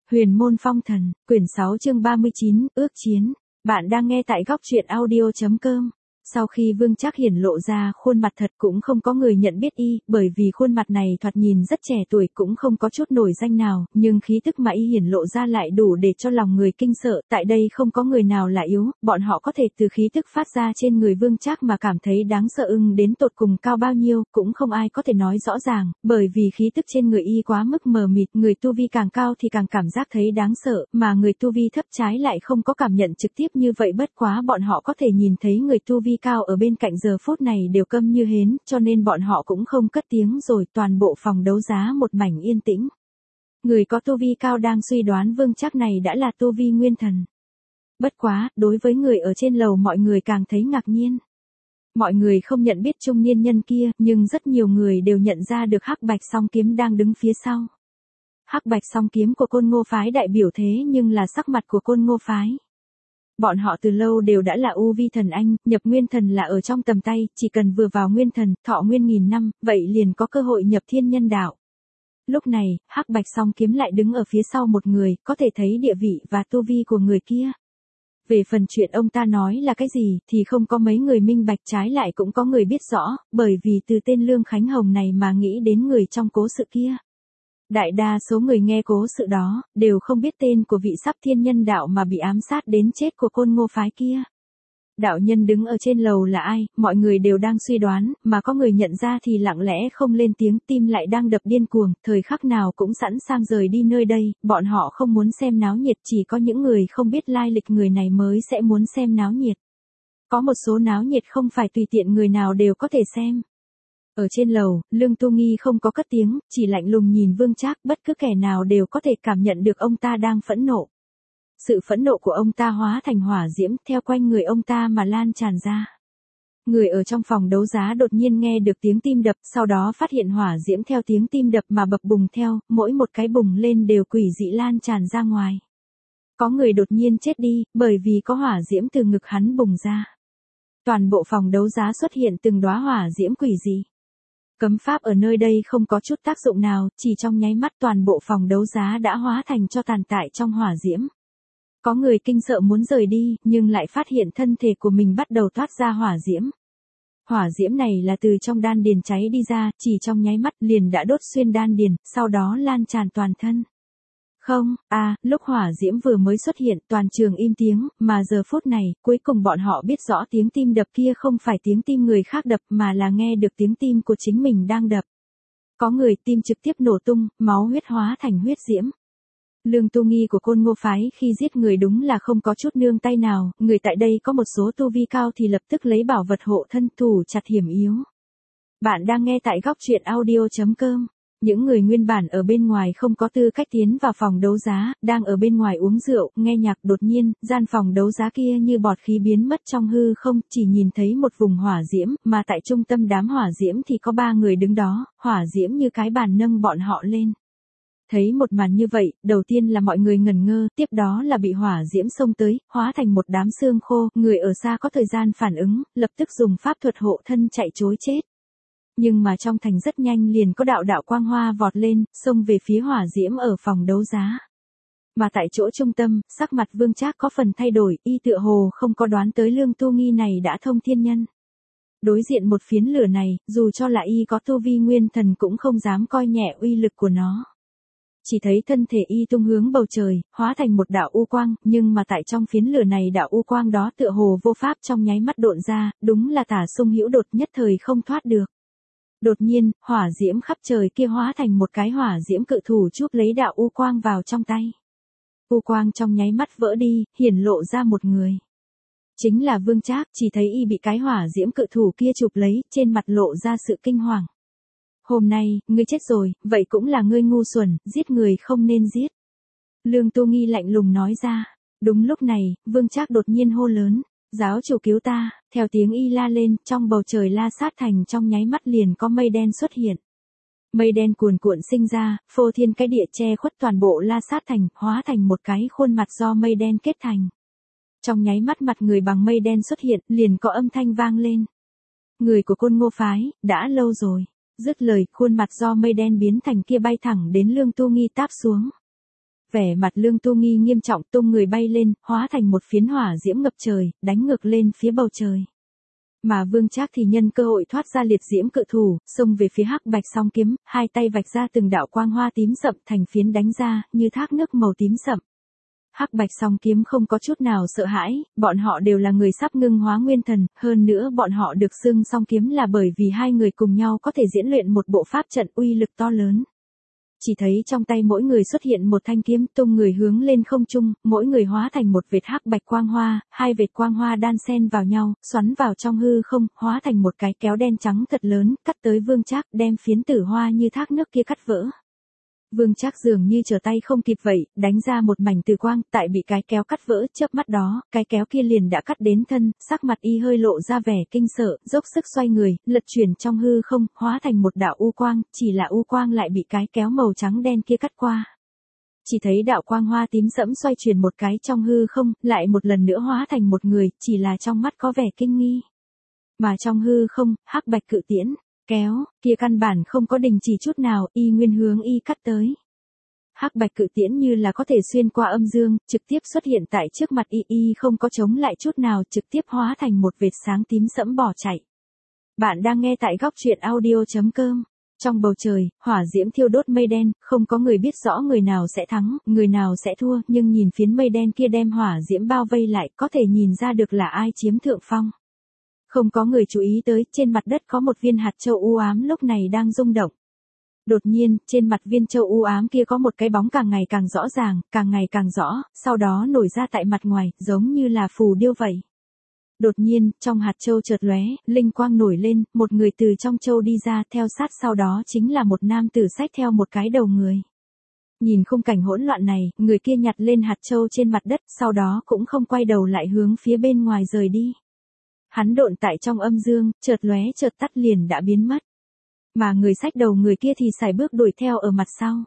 Huyền môn phong thần, quyển 6 chương 39, ước chiến. Bạn đang nghe tại góc truyện audio.com. Sau khi Vương Trác hiển lộ ra khuôn mặt thật cũng không có người nhận biết y, bởi vì khuôn mặt này thoạt nhìn rất trẻ tuổi cũng không có chút nổi danh nào, nhưng khí tức mà y hiển lộ ra lại đủ để cho lòng người kinh sợ, tại đây không có người nào là yếu, bọn họ có thể từ khí tức phát ra trên người Vương Trác mà cảm thấy đáng sợ đến tột cùng cao bao nhiêu, cũng không ai có thể nói rõ ràng, bởi vì khí tức trên người y quá mức mờ mịt, người tu vi càng cao thì càng cảm giác thấy đáng sợ, mà người tu vi thấp trái lại không có cảm nhận trực tiếp như vậy, bất quá bọn họ có thể nhìn thấy người tu vi cao ở bên cạnh giờ phút này đều câm như hến, cho nên bọn họ cũng không cất tiếng, rồi toàn bộ phòng đấu giá một mảnh yên tĩnh. Người có tu vi cao đang suy đoán Vương Trác này đã là tu vi nguyên thần. Bất quá, đối với người ở trên lầu mọi người càng thấy ngạc nhiên. Mọi người không nhận biết trung niên nhân kia, nhưng rất nhiều người đều nhận ra được Hắc Bạch Song Kiếm đang đứng phía sau. Hắc Bạch Song Kiếm của Côn Ngô phái đại biểu thế nhưng là sắc mặt của Côn Ngô phái. Bọn họ từ lâu đều đã là U Vi thần anh, nhập nguyên thần là ở trong tầm tay, chỉ cần vừa vào nguyên thần, thọ nguyên 1000 năm, vậy liền có cơ hội nhập thiên nhân đạo. Lúc này, Hắc Bạch Song Kiếm lại đứng ở phía sau một người, có thể thấy địa vị và tu vi của người kia. Về phần chuyện ông ta nói là cái gì, thì không có mấy người minh bạch, trái lại cũng có người biết rõ, bởi vì từ tên Lương Khánh Hồng này mà nghĩ đến người trong cố sự kia. Đại đa số người nghe cố sự đó, đều không biết tên của vị sắp thiên nhân đạo mà bị ám sát đến chết của Côn Ngô phái kia. Đạo nhân đứng ở trên lầu là ai, mọi người đều đang suy đoán, mà có người nhận ra thì lặng lẽ không lên tiếng, tim lại đang đập điên cuồng, thời khắc nào cũng sẵn sàng rời đi nơi đây, bọn họ không muốn xem náo nhiệt, chỉ có những người không biết lai lịch người này mới sẽ muốn xem náo nhiệt. Có một số náo nhiệt không phải tùy tiện người nào đều có thể xem. Ở trên lầu, Lương Tu Nghi không có cất tiếng, chỉ lạnh lùng nhìn Vương Trác, bất cứ kẻ nào đều có thể cảm nhận được ông ta đang phẫn nộ. Sự phẫn nộ của ông ta hóa thành hỏa diễm theo quanh người ông ta mà lan tràn ra. Người ở trong phòng đấu giá đột nhiên nghe được tiếng tim đập, sau đó phát hiện hỏa diễm theo tiếng tim đập mà bập bùng theo, mỗi một cái bùng lên đều quỷ dị lan tràn ra ngoài. Có người đột nhiên chết đi, bởi vì có hỏa diễm từ ngực hắn bùng ra. Toàn bộ phòng đấu giá xuất hiện từng đóa hỏa diễm quỷ dị. Cấm pháp ở nơi đây không có chút tác dụng nào, chỉ trong nháy mắt toàn bộ phòng đấu giá đã hóa thành cho tàn tại trong hỏa diễm. Có người kinh sợ muốn rời đi, nhưng lại phát hiện thân thể của mình bắt đầu thoát ra hỏa diễm. Hỏa diễm này là từ trong đan điền cháy đi ra, chỉ trong nháy mắt liền đã đốt xuyên đan điền, sau đó lan tràn toàn thân. Không, lúc hỏa diễm vừa mới xuất hiện toàn trường im tiếng, mà giờ phút này, cuối cùng bọn họ biết rõ tiếng tim đập kia không phải tiếng tim người khác đập mà là nghe được tiếng tim của chính mình đang đập. Có người tim trực tiếp nổ tung, máu huyết hóa thành huyết diễm. Lương Tu Nghi của Côn Ngô phái khi giết người đúng là không có chút nương tay nào, người tại đây có một số tu vi cao thì lập tức lấy bảo vật hộ thân, thủ chặt hiểm yếu. Bạn đang nghe tại góc truyện audio.com. Những người nguyên bản ở bên ngoài không có tư cách tiến vào phòng đấu giá, đang ở bên ngoài uống rượu, nghe nhạc, đột nhiên, gian phòng đấu giá kia như bọt khí biến mất trong hư không, chỉ nhìn thấy một vùng hỏa diễm, mà tại trung tâm đám hỏa diễm thì có 3 người đứng đó, hỏa diễm như cái bàn nâng bọn họ lên. Thấy một màn như vậy, đầu tiên là mọi người ngẩn ngơ, tiếp đó là bị hỏa diễm xông tới, hóa thành một đám xương khô, người ở xa có thời gian phản ứng, lập tức dùng pháp thuật hộ thân chạy trối chết. Nhưng mà trong thành rất nhanh liền có đạo đạo quang hoa vọt lên, xông về phía hỏa diễm ở phòng đấu giá. Mà tại chỗ trung tâm, sắc mặt Vương Trác có phần thay đổi, y tựa hồ không có đoán tới Lương Tu Nghi này đã thông thiên nhân. Đối diện một phiến lửa này, dù cho là y có tu vi nguyên thần cũng không dám coi nhẹ uy lực của nó. Chỉ thấy thân thể y tung hướng bầu trời, hóa thành một đạo u quang, nhưng mà tại trong phiến lửa này đạo u quang đó tựa hồ vô pháp trong nháy mắt độn ra, đúng là Tả Sung Hữu Đột nhất thời không thoát được. Đột nhiên, hỏa diễm khắp trời kia hóa thành một cái hỏa diễm cự thủ chụp lấy đạo u quang vào trong tay. U quang trong nháy mắt vỡ đi, hiển lộ ra một người. Chính là Vương Trác, chỉ thấy y bị cái hỏa diễm cự thủ kia chụp lấy, trên mặt lộ ra sự kinh hoàng. Hôm nay, ngươi chết rồi, vậy cũng là ngươi ngu xuẩn, giết người không nên giết. Lương Tu Nghi lạnh lùng nói ra. Đúng lúc này, Vương Trác đột nhiên hô lớn. Giáo chủ cứu ta, theo tiếng y la lên, trong bầu trời La Sát Thành trong nháy mắt liền có mây đen xuất hiện. Mây đen cuồn cuộn sinh ra, phô thiên cái địa che khuất toàn bộ La Sát Thành, hóa thành một cái khuôn mặt do mây đen kết thành. Trong nháy mắt mặt người bằng mây đen xuất hiện, liền có âm thanh vang lên. Người của Côn Ngô phái, đã lâu rồi. Dứt lời, khuôn mặt do mây đen biến thành kia bay thẳng đến Lương Tu Nghi táp xuống. Vẻ mặt Lương Tu Nghi nghiêm trọng, tung người bay lên, hóa thành một phiến hỏa diễm ngập trời, đánh ngược lên phía bầu trời. Mà Vương Trác thì nhân cơ hội thoát ra liệt diễm cự thủ, xông về phía Hắc Bạch song kiếm, hai tay vạch ra từng đạo quang hoa tím sậm thành phiến đánh ra, như thác nước màu tím sậm. Hắc Bạch song kiếm không có chút nào sợ hãi, bọn họ đều là người sắp ngưng hóa nguyên thần, hơn nữa bọn họ được xưng song kiếm là bởi vì hai người cùng nhau có thể diễn luyện một bộ pháp trận uy lực to lớn. Chỉ thấy trong tay mỗi người xuất hiện một thanh kiếm, tung người hướng lên không trung, mỗi người hóa thành một vệt hắc bạch quang hoa, hai vệt quang hoa đan xen vào nhau, xoắn vào trong hư không, hóa thành một cái kéo đen trắng thật lớn, cắt tới Vương Trác, đem phiến tử hoa như thác nước kia cắt vỡ. Vương Trác dường như trở tay không kịp vậy, đánh ra một mảnh từ quang, tại bị cái kéo cắt vỡ, chớp mắt đó, cái kéo kia liền đã cắt đến thân, sắc mặt y hơi lộ ra vẻ kinh sợ, dốc sức xoay người, lật chuyển trong hư không, hóa thành một đạo u quang, chỉ là u quang lại bị cái kéo màu trắng đen kia cắt qua. Chỉ thấy đạo quang hoa tím sẫm xoay chuyển một cái trong hư không, lại một lần nữa hóa thành một người, chỉ là trong mắt có vẻ kinh nghi. Mà trong hư không, hắc bạch cự tiễn kéo, kia căn bản không có đình chỉ chút nào, y nguyên hướng y cắt tới. Hắc bạch cự tiễn như là có thể xuyên qua âm dương, trực tiếp xuất hiện tại trước mặt y không có chống lại chút nào, trực tiếp hóa thành một vệt sáng tím sẫm bỏ chạy. Bạn đang nghe tại góc truyện audio.com. Trong bầu trời, hỏa diễm thiêu đốt mây đen, không có người biết rõ người nào sẽ thắng, người nào sẽ thua, nhưng nhìn phiến mây đen kia đem hỏa diễm bao vây lại, có thể nhìn ra được là ai chiếm thượng phong. Không có người chú ý tới, trên mặt đất có một viên hạt châu u ám lúc này đang rung động. Đột nhiên, trên mặt viên châu u ám kia có một cái bóng càng ngày càng rõ ràng, càng ngày càng rõ, sau đó nổi ra tại mặt ngoài, giống như là phù điêu vậy. Đột nhiên, trong hạt châu chợt lóe, linh quang nổi lên, một người từ trong châu đi ra, theo sát sau đó chính là một nam tử xách theo một cái đầu người. Nhìn khung cảnh hỗn loạn này, người kia nhặt lên hạt châu trên mặt đất, sau đó cũng không quay đầu lại hướng phía bên ngoài rời đi. Hắn độn tại trong âm dương, chợt lóe chợt tắt liền đã biến mất. Mà người xách đầu người kia thì sải bước đuổi theo ở mặt sau.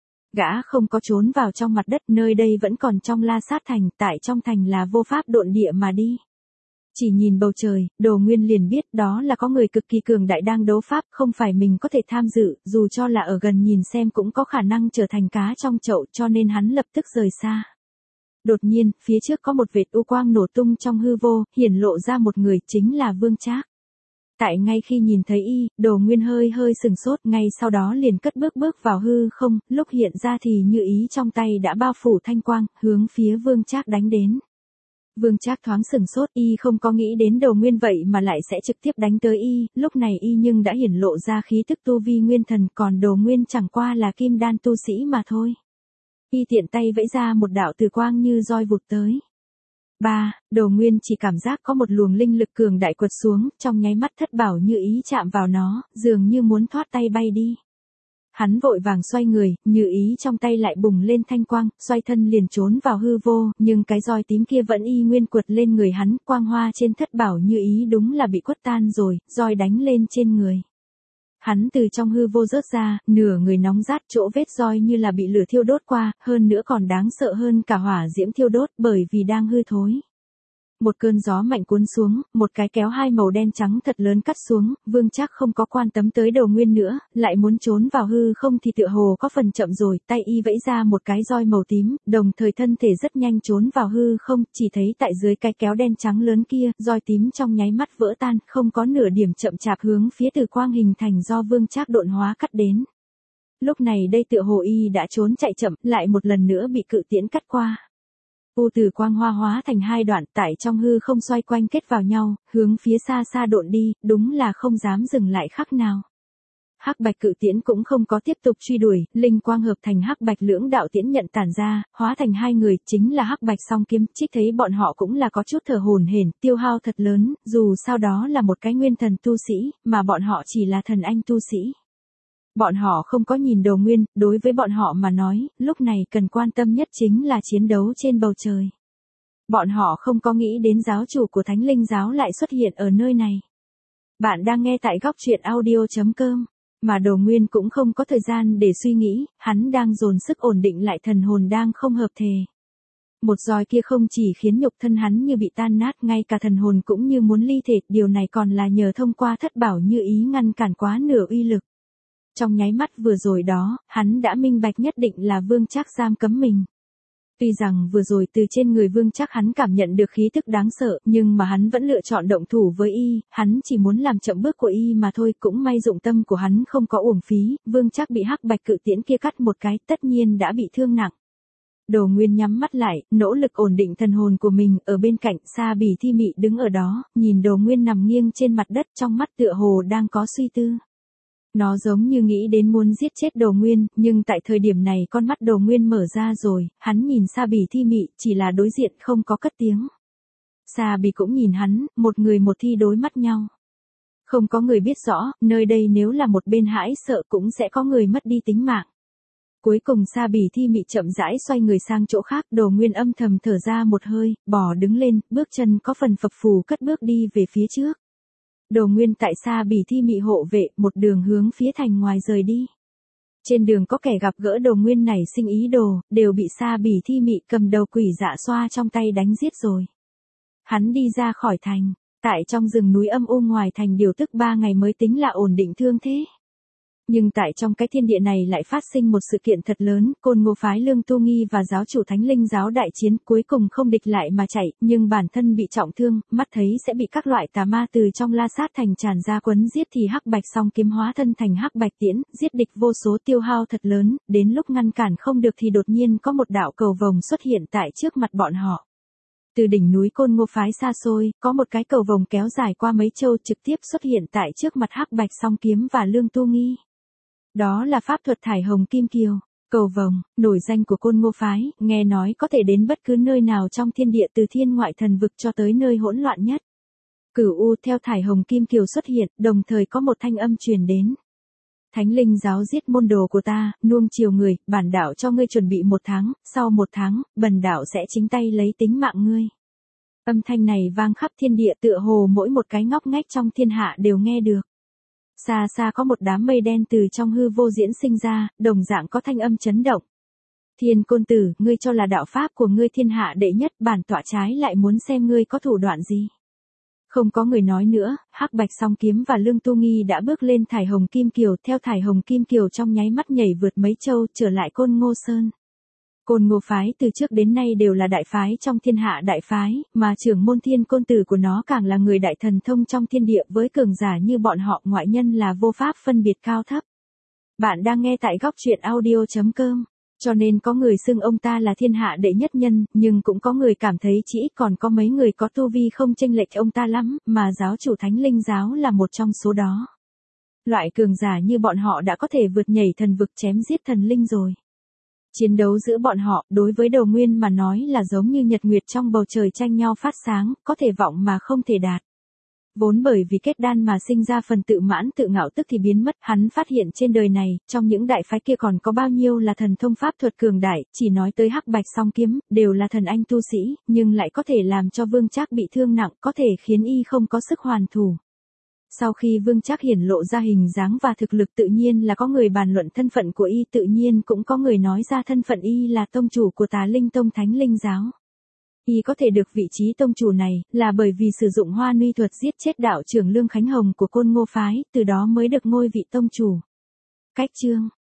Gã không có trốn vào trong mặt đất, nơi đây vẫn còn trong La Sát thành, tại trong thành là vô pháp độn địa mà đi. Chỉ nhìn bầu trời, Đồ Nguyên liền biết đó là có người cực kỳ cường đại đang đấu pháp, không phải mình có thể tham dự, dù cho là ở gần nhìn xem cũng có khả năng trở thành cá trong chậu, cho nên hắn lập tức rời xa. Đột nhiên, phía trước có một vệt u quang nổ tung trong hư vô, hiển lộ ra một người, chính là Vương Trác. Tại ngay khi nhìn thấy y, Đồ Nguyên hơi sừng sốt, ngay sau đó liền cất bước vào hư không, lúc hiện ra thì như ý trong tay đã bao phủ thanh quang, hướng phía Vương Trác đánh đến. Vương Trác thoáng sừng sốt, y không có nghĩ đến Đồ Nguyên vậy mà lại sẽ trực tiếp đánh tới y, lúc này y nhưng đã hiển lộ ra khí tức tu vi nguyên thần, còn Đồ Nguyên chẳng qua là kim đan tu sĩ mà thôi. Y tiện tay vẫy ra một đạo từ quang như roi vụt tới. Đồ Nguyên chỉ cảm giác có một luồng linh lực cường đại quật xuống, trong nháy mắt thất bảo như ý chạm vào nó, dường như muốn thoát tay bay đi. Hắn vội vàng xoay người, như ý trong tay lại bùng lên thanh quang, xoay thân liền trốn vào hư vô, nhưng cái roi tím kia vẫn y nguyên quật lên người hắn, quang hoa trên thất bảo như ý đúng là bị quất tan rồi, roi đánh lên trên người. Hắn từ trong hư vô rớt ra, nửa người nóng rát, chỗ vết roi như là bị lửa thiêu đốt qua, hơn nữa còn đáng sợ hơn cả hỏa diễm thiêu đốt bởi vì đang hư thối. Một cơn gió mạnh cuốn xuống, một cái kéo hai màu đen trắng thật lớn cắt xuống, Vương Trác không có quan tâm tới Đồ Nguyên nữa, lại muốn trốn vào hư không thì tựa hồ có phần chậm rồi, tay y vẫy ra một cái roi màu tím, đồng thời thân thể rất nhanh trốn vào hư không, chỉ thấy tại dưới cái kéo đen trắng lớn kia, roi tím trong nháy mắt vỡ tan, không có nửa điểm chậm chạp hướng phía từ quang hình thành do Vương Trác độn hóa cắt đến. Lúc này đây tựa hồ y đã trốn chạy chậm, lại một lần nữa bị cự tiễn cắt qua. U từ quang hoa hóa thành hai đoạn, tại trong hư không xoay quanh kết vào nhau, hướng phía xa xa độn đi, đúng là không dám dừng lại khắc nào. Hắc bạch cự tiễn cũng không có tiếp tục truy đuổi, linh quang hợp thành hắc bạch lưỡng đạo tiễn nhận tản ra, hóa thành hai người, chính là hắc bạch song kiếm, Trích thấy bọn họ cũng là có chút thở hổn hển, tiêu hao thật lớn, dù sao đó là một cái nguyên thần tu sĩ, mà bọn họ chỉ là thần anh tu sĩ. Bọn họ không có nhìn Đồ Nguyên, đối với bọn họ mà nói, lúc này cần quan tâm nhất chính là chiến đấu trên bầu trời. Bọn họ không có nghĩ đến giáo chủ của Thánh Linh giáo lại xuất hiện ở nơi này. Bạn đang nghe tại góc truyện audio.com, mà Đồ Nguyên cũng không có thời gian để suy nghĩ, hắn đang dồn sức ổn định lại thần hồn đang không hợp thể. Một roi kia không chỉ khiến nhục thân hắn như bị tan nát, ngay cả thần hồn cũng như muốn ly thể, điều này còn là nhờ thông qua thất bảo như ý ngăn cản quá nửa uy lực. trong nháy mắt vừa rồi đó, hắn đã minh bạch nhất định là Vương Trác giam cấm mình. Tuy rằng vừa rồi từ trên người Vương Trác hắn cảm nhận được khí tức đáng sợ, nhưng mà hắn vẫn lựa chọn động thủ với y, hắn chỉ muốn làm chậm bước của y mà thôi, cũng may dụng tâm của hắn không có uổng phí, Vương Trác bị hắc bạch cự tiễn kia cắt một cái, tất nhiên đã bị thương nặng. Đồ Nguyên nhắm mắt lại, nỗ lực ổn định thần hồn của mình, ở bên cạnh, Sa Bỉ Thi Mị đứng ở đó, nhìn Đồ Nguyên nằm nghiêng trên mặt đất, trong mắt tựa hồ đang có suy tư. Nó giống như nghĩ đến muốn giết chết Đồ Nguyên, nhưng tại thời điểm này con mắt Đồ Nguyên mở ra rồi, hắn nhìn Sa Bỉ Thi Mị, chỉ là đối diện không có cất tiếng. Sa Bỉ cũng nhìn hắn, một người một thi đối mắt nhau. Không có người biết rõ, nơi đây nếu là một bên hãi sợ cũng sẽ có người mất đi tính mạng. Cuối cùng Sa Bỉ Thi Mị chậm rãi xoay người sang chỗ khác, Đồ Nguyên âm thầm thở ra một hơi, bò đứng lên, bước chân có phần phập phù cất bước đi về phía trước. Đồ Nguyên tại Sa Bỉ Thi Mị hộ vệ, một đường hướng phía thành ngoài rời đi. Trên đường có kẻ gặp gỡ Đồ Nguyên nảy sinh ý đồ, đều bị Sa Bỉ Thi Mị cầm đầu quỷ dạ xoa trong tay đánh giết rồi. Hắn đi ra khỏi thành, tại trong rừng núi âm u ngoài thành điều tức 3 ngày mới tính là ổn định thương thế. Nhưng tại trong cái thiên địa này lại phát sinh một sự kiện thật lớn, Côn Ngô phái Lương Tu Nghi và giáo chủ Thánh Linh giáo đại chiến, cuối cùng không địch lại mà chạy, nhưng bản thân bị trọng thương, mắt thấy sẽ bị các loại tà ma từ trong La Sát thành tràn ra quấn giết thì hắc bạch song kiếm hóa thân thành hắc bạch tiễn, giết địch vô số tiêu hao thật lớn, đến lúc ngăn cản không được thì đột nhiên có một đạo cầu vồng xuất hiện tại trước mặt bọn họ. Từ đỉnh núi Côn Ngô phái xa xôi, có một cái cầu vồng kéo dài qua mấy châu trực tiếp xuất hiện tại trước mặt hắc bạch song kiếm và Lương Tu Nghi. Đó là pháp thuật thải hồng kim kiều, cầu vồng, nổi danh của Côn Ngô phái, nghe nói có thể đến bất cứ nơi nào trong thiên địa từ thiên ngoại thần vực cho tới nơi hỗn loạn nhất. Cửu U theo thải hồng kim kiều xuất hiện, đồng thời có một thanh âm truyền đến. Thánh Linh giáo giết môn đồ của ta, nuông chiều người, bản đạo cho ngươi chuẩn bị 1 tháng, sau 1 tháng, bần đạo sẽ chính tay lấy tính mạng ngươi. Âm thanh này vang khắp thiên địa tựa hồ mỗi một cái ngóc ngách trong thiên hạ đều nghe được. Xa xa có một đám mây đen từ trong hư vô diễn sinh ra, đồng dạng có thanh âm chấn động. Thiên Côn Tử, ngươi cho là đạo pháp của ngươi thiên hạ đệ nhất, bản tọa trái lại muốn xem ngươi có thủ đoạn gì. Không có người nói nữa, hắc bạch song kiếm và Lương Tu Nghi đã bước lên thải hồng kim kiều, theo thải hồng kim kiều trong nháy mắt nhảy vượt mấy châu trở lại Côn Ngô Sơn. Côn Ngô phái từ trước đến nay đều là đại phái trong thiên hạ đại phái, mà trưởng môn Thiên Côn Tử của nó càng là người đại thần thông trong thiên địa, với cường giả như bọn họ ngoại nhân là vô pháp phân biệt cao thấp. Bạn đang nghe tại góc truyện audio.com, cho nên có người xưng ông ta là thiên hạ đệ nhất nhân, nhưng cũng có người cảm thấy chỉ còn có mấy người có tu vi không chênh lệch ông ta lắm, mà giáo chủ Thánh Linh giáo là một trong số đó. Loại cường giả như bọn họ đã có thể vượt nhảy thần vực chém giết thần linh rồi. Chiến đấu giữa bọn họ, đối với Đồ Nguyên mà nói là giống như nhật nguyệt trong bầu trời tranh nhau phát sáng, có thể vọng mà không thể đạt. Vốn bởi vì kết đan mà sinh ra phần tự mãn tự ngạo tức thì biến mất, hắn phát hiện trên đời này, trong những đại phái kia còn có bao nhiêu là thần thông pháp thuật cường đại, chỉ nói tới hắc bạch song kiếm, đều là thần anh tu sĩ, nhưng lại có thể làm cho Vương Trác bị thương nặng, có thể khiến y không có sức hoàn thủ. Sau khi Vương Trác hiển lộ ra hình dáng và thực lực tự nhiên là có người bàn luận thân phận của y, tự nhiên cũng có người nói ra thân phận y là tông chủ của Tà Linh Tông Thánh Linh giáo. Y có thể được vị trí tông chủ này, là bởi vì sử dụng hoa nuy thuật giết chết đạo trưởng Lương Khánh Hồng của Côn Ngô phái, từ đó mới được ngôi vị tông chủ. Cách chương